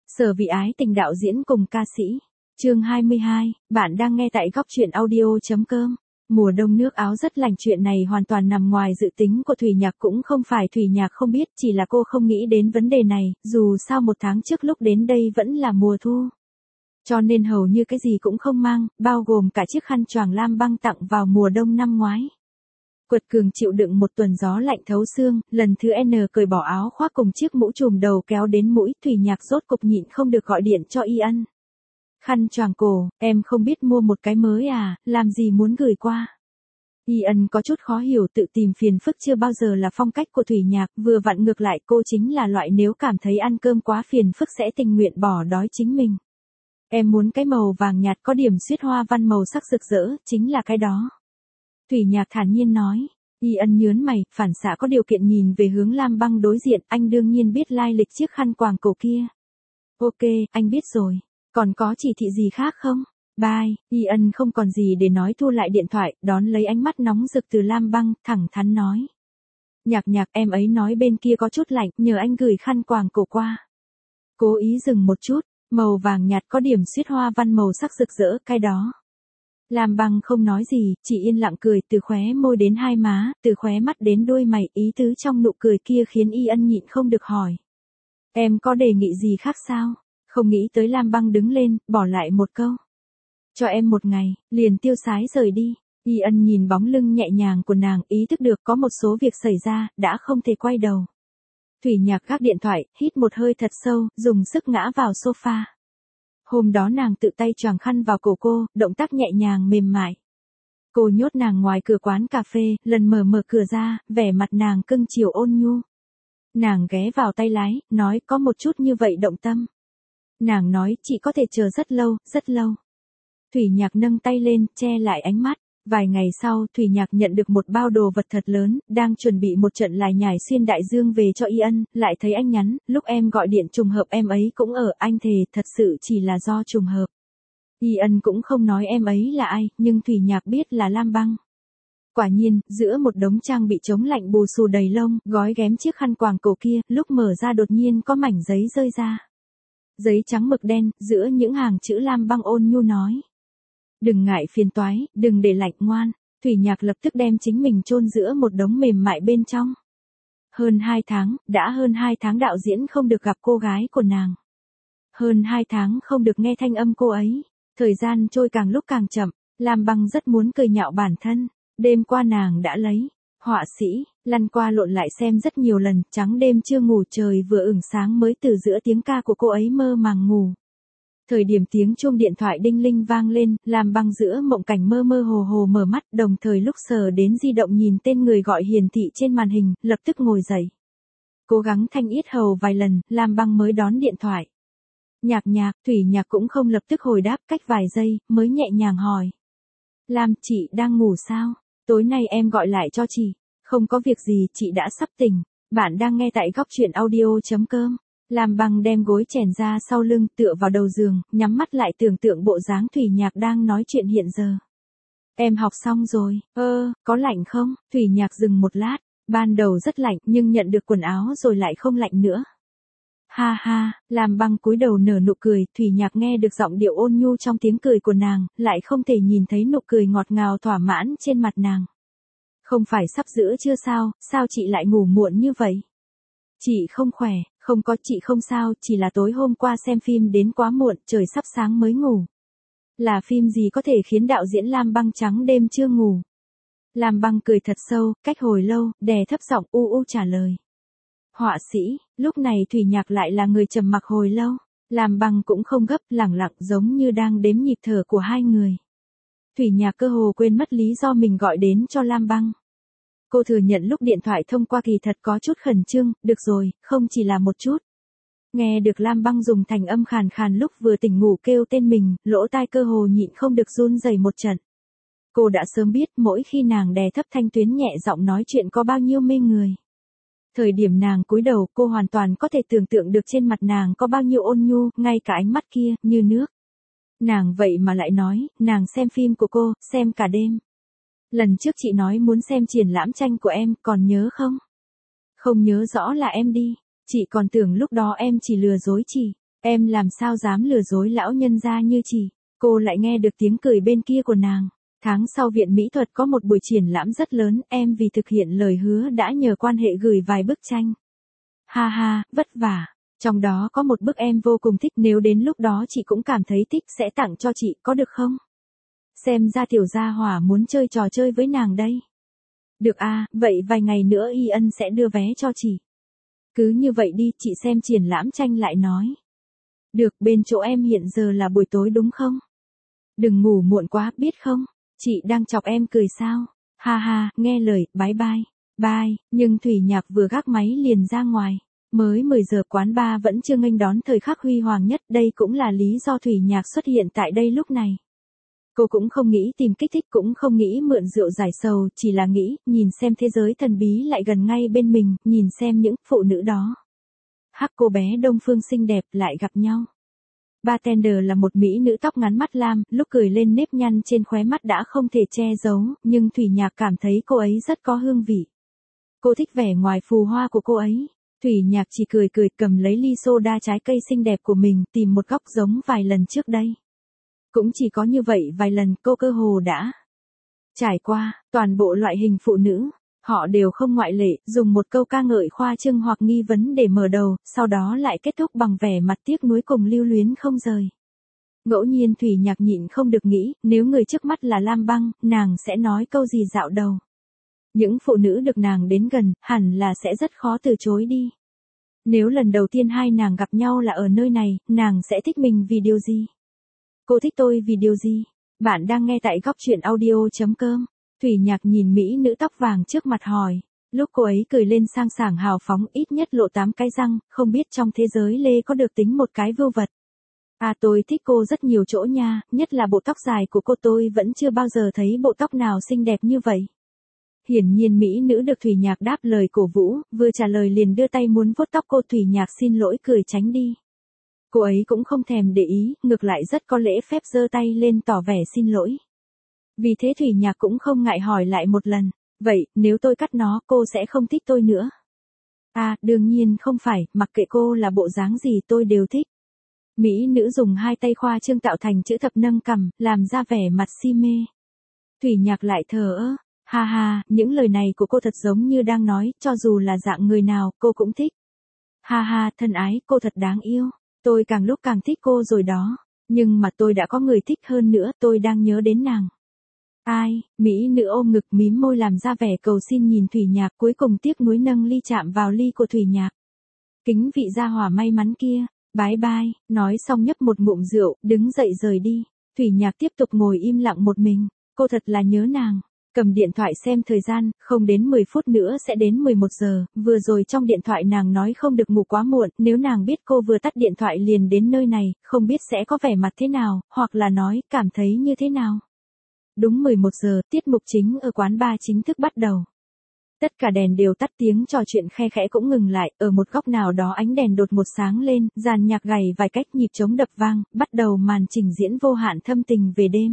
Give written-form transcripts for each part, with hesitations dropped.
Sở Vị Ái Tình đạo diễn cùng ca sĩ. Chương 22, bạn đang nghe tại góc truyện audio.com. Mùa đông nước áo rất lạnh, chuyện này hoàn toàn nằm ngoài dự tính của Thủy Nhạc, cũng không phải Thủy Nhạc không biết, chỉ là cô không nghĩ đến vấn đề này, dù sao một tháng trước lúc đến đây vẫn là mùa thu. Cho nên hầu như cái gì cũng không mang, bao gồm cả chiếc khăn choàng lam băng tặng vào mùa đông năm ngoái. Quật cường chịu đựng một tuần gió lạnh thấu xương, lần thứ N cởi bỏ áo khoác cùng chiếc mũ trùm đầu kéo đến mũi, Thủy Nhạc rốt cục nhịn không được gọi điện cho Y Ân. Khăn choàng cổ, em không biết mua một cái mới à, làm gì muốn gửi qua. Y Ân có chút khó hiểu, tự tìm phiền phức chưa bao giờ là phong cách của Thủy Nhạc, vừa vặn ngược lại, cô chính là loại nếu cảm thấy ăn cơm quá phiền phức sẽ tình nguyện bỏ đói chính mình. Em muốn cái màu vàng nhạt có điểm xuyết hoa văn màu sắc rực rỡ, chính là cái đó. Thủy Nhạc thản nhiên nói. Y Ân nhớn mày, phản xạ có điều kiện nhìn về hướng lam băng đối diện, anh đương nhiên biết lai lịch chiếc khăn quàng cổ kia. Ok, anh biết rồi. Còn có chỉ thị gì khác không? Bye. Y Ân không còn gì để nói, thu lại điện thoại, đón lấy ánh mắt nóng rực từ lam băng, thẳng thắn nói. Nhạc, em ấy nói bên kia có chút lạnh, nhờ anh gửi khăn quàng cổ qua. Cố ý dừng một chút, màu vàng nhạt có điểm xuyết hoa văn màu sắc rực rỡ, cái đó. Lam băng không nói gì, chỉ yên lặng cười, từ khóe môi đến hai má, từ khóe mắt đến đuôi mày, ý tứ trong nụ cười kia khiến Y Ân nhịn không được hỏi. Em có đề nghị gì khác sao? Không nghĩ tới Lam băng đứng lên, bỏ lại một câu. Cho em một ngày, liền tiêu sái rời đi. Y Ân nhìn bóng lưng nhẹ nhàng của nàng, ý thức được có một số việc xảy ra, đã không thể quay đầu. Thủy Nhạc gác điện thoại, hít một hơi thật sâu, dùng sức ngã vào sofa. Hôm đó nàng tự tay choàng khăn vào cổ cô, động tác nhẹ nhàng mềm mại. Cô nhốt nàng ngoài cửa quán cà phê, lần mở cửa ra, vẻ mặt nàng cưng chiều ôn nhu. Nàng ghé vào tay lái, nói có một chút như vậy động tâm. Nàng nói chị có thể chờ rất lâu, rất lâu. Thủy Nhạc nâng tay lên, che lại ánh mắt. Vài ngày sau, Thủy Nhạc nhận được một bao đồ vật thật lớn, đang chuẩn bị một trận lải nhải xuyên đại dương về cho Y Ân, lại thấy anh nhắn, lúc em gọi điện trùng hợp em ấy cũng ở, anh thề thật sự chỉ là do trùng hợp. Y Ân cũng không nói em ấy là ai, nhưng Thủy Nhạc biết là Lam băng. Quả nhiên, giữa một đống trang bị chống lạnh bù xù đầy lông, gói ghém chiếc khăn quàng cổ kia, lúc mở ra đột nhiên có mảnh giấy rơi ra. Giấy trắng mực đen, giữa những hàng chữ Lam băng ôn nhu nói. Đừng ngại phiền toái, đừng để lạnh, ngoan. Thủy Nhạc lập tức đem chính mình chôn giữa một đống mềm mại bên trong. Hơn 2 tháng, đã hơn 2 tháng đạo diễn không được gặp cô gái của nàng. Hơn 2 tháng không được nghe thanh âm cô ấy. Thời gian trôi càng lúc càng chậm, Lam băng rất muốn cười nhạo bản thân. Đêm qua nàng đã lấy họa sĩ, lăn qua lộn lại xem rất nhiều lần, trắng đêm chưa ngủ, trời vừa ửng sáng mới từ giữa tiếng ca của cô ấy mơ màng ngủ. Thời điểm tiếng chuông điện thoại đinh linh vang lên, Lam băng giữa mộng cảnh mơ mơ hồ hồ mở mắt, đồng thời lúc sờ đến di động nhìn tên người gọi hiển thị trên màn hình, lập tức ngồi dậy. Cố gắng thanh yết hầu vài lần, Lam băng mới đón điện thoại. Nhạc, Thủy Nhạc cũng không lập tức hồi đáp, cách vài giây, mới nhẹ nhàng hỏi. Lam, chị đang ngủ sao? Tối nay em gọi lại cho chị. Không có việc gì, chị đã sắp tỉnh. Bạn đang nghe tại góc truyện audio.com. Lam băng đem gối chèn ra sau lưng, tựa vào đầu giường, nhắm mắt lại tưởng tượng bộ dáng Thủy Nhạc đang nói chuyện hiện giờ. Em học xong rồi, có lạnh không? Thủy Nhạc dừng một lát, ban đầu rất lạnh nhưng nhận được quần áo rồi lại không lạnh nữa. Ha ha, Lam băng cúi đầu nở nụ cười, Thủy Nhạc nghe được giọng điệu ôn nhu trong tiếng cười của nàng, lại không thể nhìn thấy nụ cười ngọt ngào thỏa mãn trên mặt nàng. Không phải sắp giữa trưa sao chị lại ngủ muộn như vậy? Chị không khỏe. Không có, chị không sao, chỉ là tối hôm qua xem phim đến quá muộn, trời sắp sáng mới ngủ. Là phim gì có thể khiến đạo diễn Lam băng trắng đêm chưa ngủ? Lam băng cười thật sâu, cách hồi lâu, đè thấp giọng u trả lời. Họa sĩ, lúc này Thủy Nhạc lại là người trầm mặc hồi lâu. Lam băng cũng không gấp, lẳng lặng giống như đang đếm nhịp thở của hai người. Thủy Nhạc cơ hồ quên mất lý do mình gọi đến cho Lam băng. Cô thừa nhận lúc điện thoại thông qua kỳ thật có chút khẩn trương, được rồi, không chỉ là một chút. Nghe được Lam băng dùng thành âm khàn khàn lúc vừa tỉnh ngủ kêu tên mình, lỗ tai cơ hồ nhịn không được run rẩy một trận. Cô đã sớm biết mỗi khi nàng đè thấp thanh tuyến nhẹ giọng nói chuyện có bao nhiêu mê người. Thời điểm nàng cúi đầu, cô hoàn toàn có thể tưởng tượng được trên mặt nàng có bao nhiêu ôn nhu, ngay cả ánh mắt kia, như nước. Nàng vậy mà lại nói, nàng xem phim của cô, xem cả đêm. Lần trước chị nói muốn xem triển lãm tranh của em, còn nhớ không? Không nhớ rõ là em đi. Chị còn tưởng lúc đó em chỉ lừa dối chị. Em làm sao dám lừa dối lão nhân gia như chị. Cô lại nghe được tiếng cười bên kia của nàng. Tháng sau Viện Mỹ thuật có một buổi triển lãm rất lớn, em vì thực hiện lời hứa đã nhờ quan hệ gửi vài bức tranh. Ha ha, vất vả. Trong đó có một bức em vô cùng thích, nếu đến lúc đó chị cũng cảm thấy thích sẽ tặng cho chị, có được không? Xem ra tiểu gia hỏa muốn chơi trò chơi với nàng đây. Được à, vậy vài ngày nữa Y Ân sẽ đưa vé cho chị. Cứ như vậy đi, chị xem triển lãm tranh lại nói. Được, bên chỗ em hiện giờ là buổi tối đúng không? Đừng ngủ muộn quá, biết không? Chị đang chọc em cười sao? Ha ha, nghe lời, bye bye. Bye, nhưng Thủy Nhạc vừa gác máy liền ra ngoài. Mới 10 giờ quán bar vẫn chưa nghênh đón thời khắc huy hoàng nhất, đây cũng là lý do Thủy Nhạc xuất hiện tại đây lúc này. Cô cũng không nghĩ tìm kích thích, cũng không nghĩ mượn rượu giải sầu, chỉ là nghĩ, nhìn xem thế giới thần bí lại gần ngay bên mình, nhìn xem những phụ nữ đó. Hắc cô bé Đông Phương xinh đẹp lại gặp nhau. Bartender là một mỹ nữ tóc ngắn mắt lam, lúc cười lên nếp nhăn trên khóe mắt đã không thể che giấu, nhưng Thủy Nhạc cảm thấy cô ấy rất có hương vị. Cô thích vẻ ngoài phù hoa của cô ấy. Thủy Nhạc chỉ cười cười cầm lấy ly soda trái cây xinh đẹp của mình, tìm một góc giống vài lần trước đây. Cũng chỉ có như vậy vài lần cô cơ hồ đã trải qua, toàn bộ loại hình phụ nữ. Họ đều không ngoại lệ, dùng một câu ca ngợi khoa trương hoặc nghi vấn để mở đầu, sau đó lại kết thúc bằng vẻ mặt tiếc nuối cùng lưu luyến không rời. Ngẫu nhiên Thủy Nhạc nhịn không được nghĩ, nếu người trước mắt là Lam Băng, nàng sẽ nói câu gì dạo đầu. Những phụ nữ được nàng đến gần, hẳn là sẽ rất khó từ chối đi. Nếu lần đầu tiên hai nàng gặp nhau là ở nơi này, nàng sẽ thích mình vì điều gì? Cô thích tôi vì điều gì? Bạn đang nghe tại góc truyện audio.com. Thủy Nhạc nhìn mỹ nữ tóc vàng trước mặt hỏi. Lúc cô ấy cười lên sang sảng hào phóng, ít nhất lộ 8 cái răng, không biết trong thế giới Lê có được tính một cái vưu vật. À, tôi thích cô rất nhiều chỗ nha, nhất là bộ tóc dài của cô, tôi vẫn chưa bao giờ thấy bộ tóc nào xinh đẹp như vậy. Hiển nhiên mỹ nữ được Thủy Nhạc đáp lời cổ vũ, vừa trả lời liền đưa tay muốn vuốt tóc cô. Thủy Nhạc xin lỗi cười tránh đi. Cô ấy cũng không thèm để ý, ngược lại rất có lễ phép giơ tay lên tỏ vẻ xin lỗi. Vì thế Thủy Nhạc cũng không ngại hỏi lại một lần, vậy, nếu tôi cắt nó, cô sẽ không thích tôi nữa? À, đương nhiên không phải, mặc kệ cô là bộ dáng gì tôi đều thích. Mỹ nữ dùng hai tay khoa trương tạo thành chữ thập nâng cằm, làm ra vẻ mặt si mê. Thủy Nhạc lại thờ ơ, ha ha, những lời này của cô thật giống như đang nói, cho dù là dạng người nào, cô cũng thích. Ha ha, thân ái, cô thật đáng yêu. Tôi càng lúc càng thích cô rồi đó. Nhưng mà tôi đã có người thích hơn nữa, tôi đang nhớ đến nàng. Ai? Mỹ nữ ôm ngực mím môi làm ra vẻ cầu xin nhìn Thủy Nhạc, cuối cùng tiếc nuối nâng ly chạm vào ly của Thủy Nhạc. Kính vị gia hỏa may mắn kia. Bye bye, nói xong nhấp một ngụm rượu, đứng dậy rời đi. Thủy Nhạc tiếp tục ngồi im lặng một mình. Cô thật là nhớ nàng. Cầm điện thoại xem thời gian, không đến 10 phút nữa sẽ đến 11 giờ, vừa rồi trong điện thoại nàng nói không được ngủ quá muộn, nếu nàng biết cô vừa tắt điện thoại liền đến nơi này, không biết sẽ có vẻ mặt thế nào, hoặc là nói, cảm thấy như thế nào. Đúng 11 giờ, tiết mục chính ở quán bar chính thức bắt đầu. Tất cả đèn đều tắt, tiếng trò chuyện khe khẽ cũng ngừng lại, ở một góc nào đó ánh đèn đột một sáng lên, dàn nhạc gảy vài cách nhịp trống đập vang, bắt đầu màn trình diễn vô hạn thâm tình về đêm.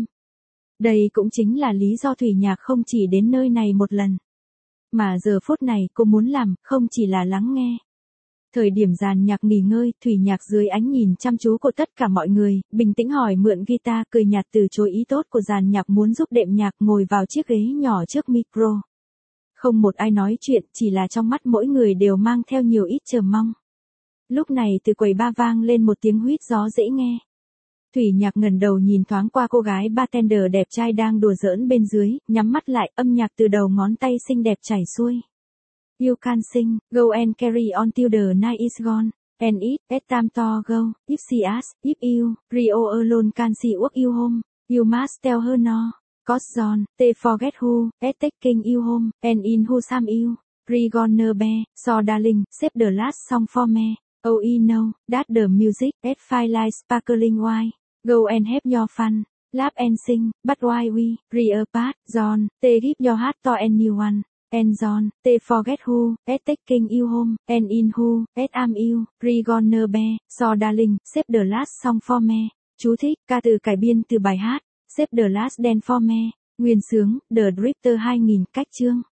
Đây cũng chính là lý do Thủy Nhạc không chỉ đến nơi này một lần. Mà giờ phút này cô muốn làm, không chỉ là lắng nghe. Thời điểm dàn nhạc nghỉ ngơi, Thủy Nhạc dưới ánh nhìn chăm chú của tất cả mọi người, bình tĩnh hỏi mượn guitar, cười nhạt từ chối ý tốt của dàn nhạc muốn giúp đệm nhạc, ngồi vào chiếc ghế nhỏ trước micro. Không một ai nói chuyện, chỉ là trong mắt mỗi người đều mang theo nhiều ít chờ mong. Lúc này từ quầy bar vang lên một tiếng huýt gió dễ nghe. Thủy Nhạc ngẩng đầu nhìn thoáng qua cô gái bartender đẹp trai đang đùa giỡn bên dưới, nhắm mắt lại, âm nhạc từ đầu ngón tay xinh đẹp chảy xuôi. You can sing, go and carry on till the night is gone, and it, at time to go, if she asks, if you, Rio alone can she walk you home, you must tell her no, cause John, they forget who, at taking you home, and in who some you, re gonna be, so darling, save the last song for me. Oh, you know, that the music, at fire like sparkling wine. Go and have your fun, laugh and sing, but why we, re-apart, John, they give your heart to anyone, and John, they forget who, at taking you home, and in who, at am you, re-gonna be, so darling, save the last song for me. Chú thích, ca từ cải biên từ bài hát, Save the last dance for me, nguyên xướng, The Drifter 2000, cách chương.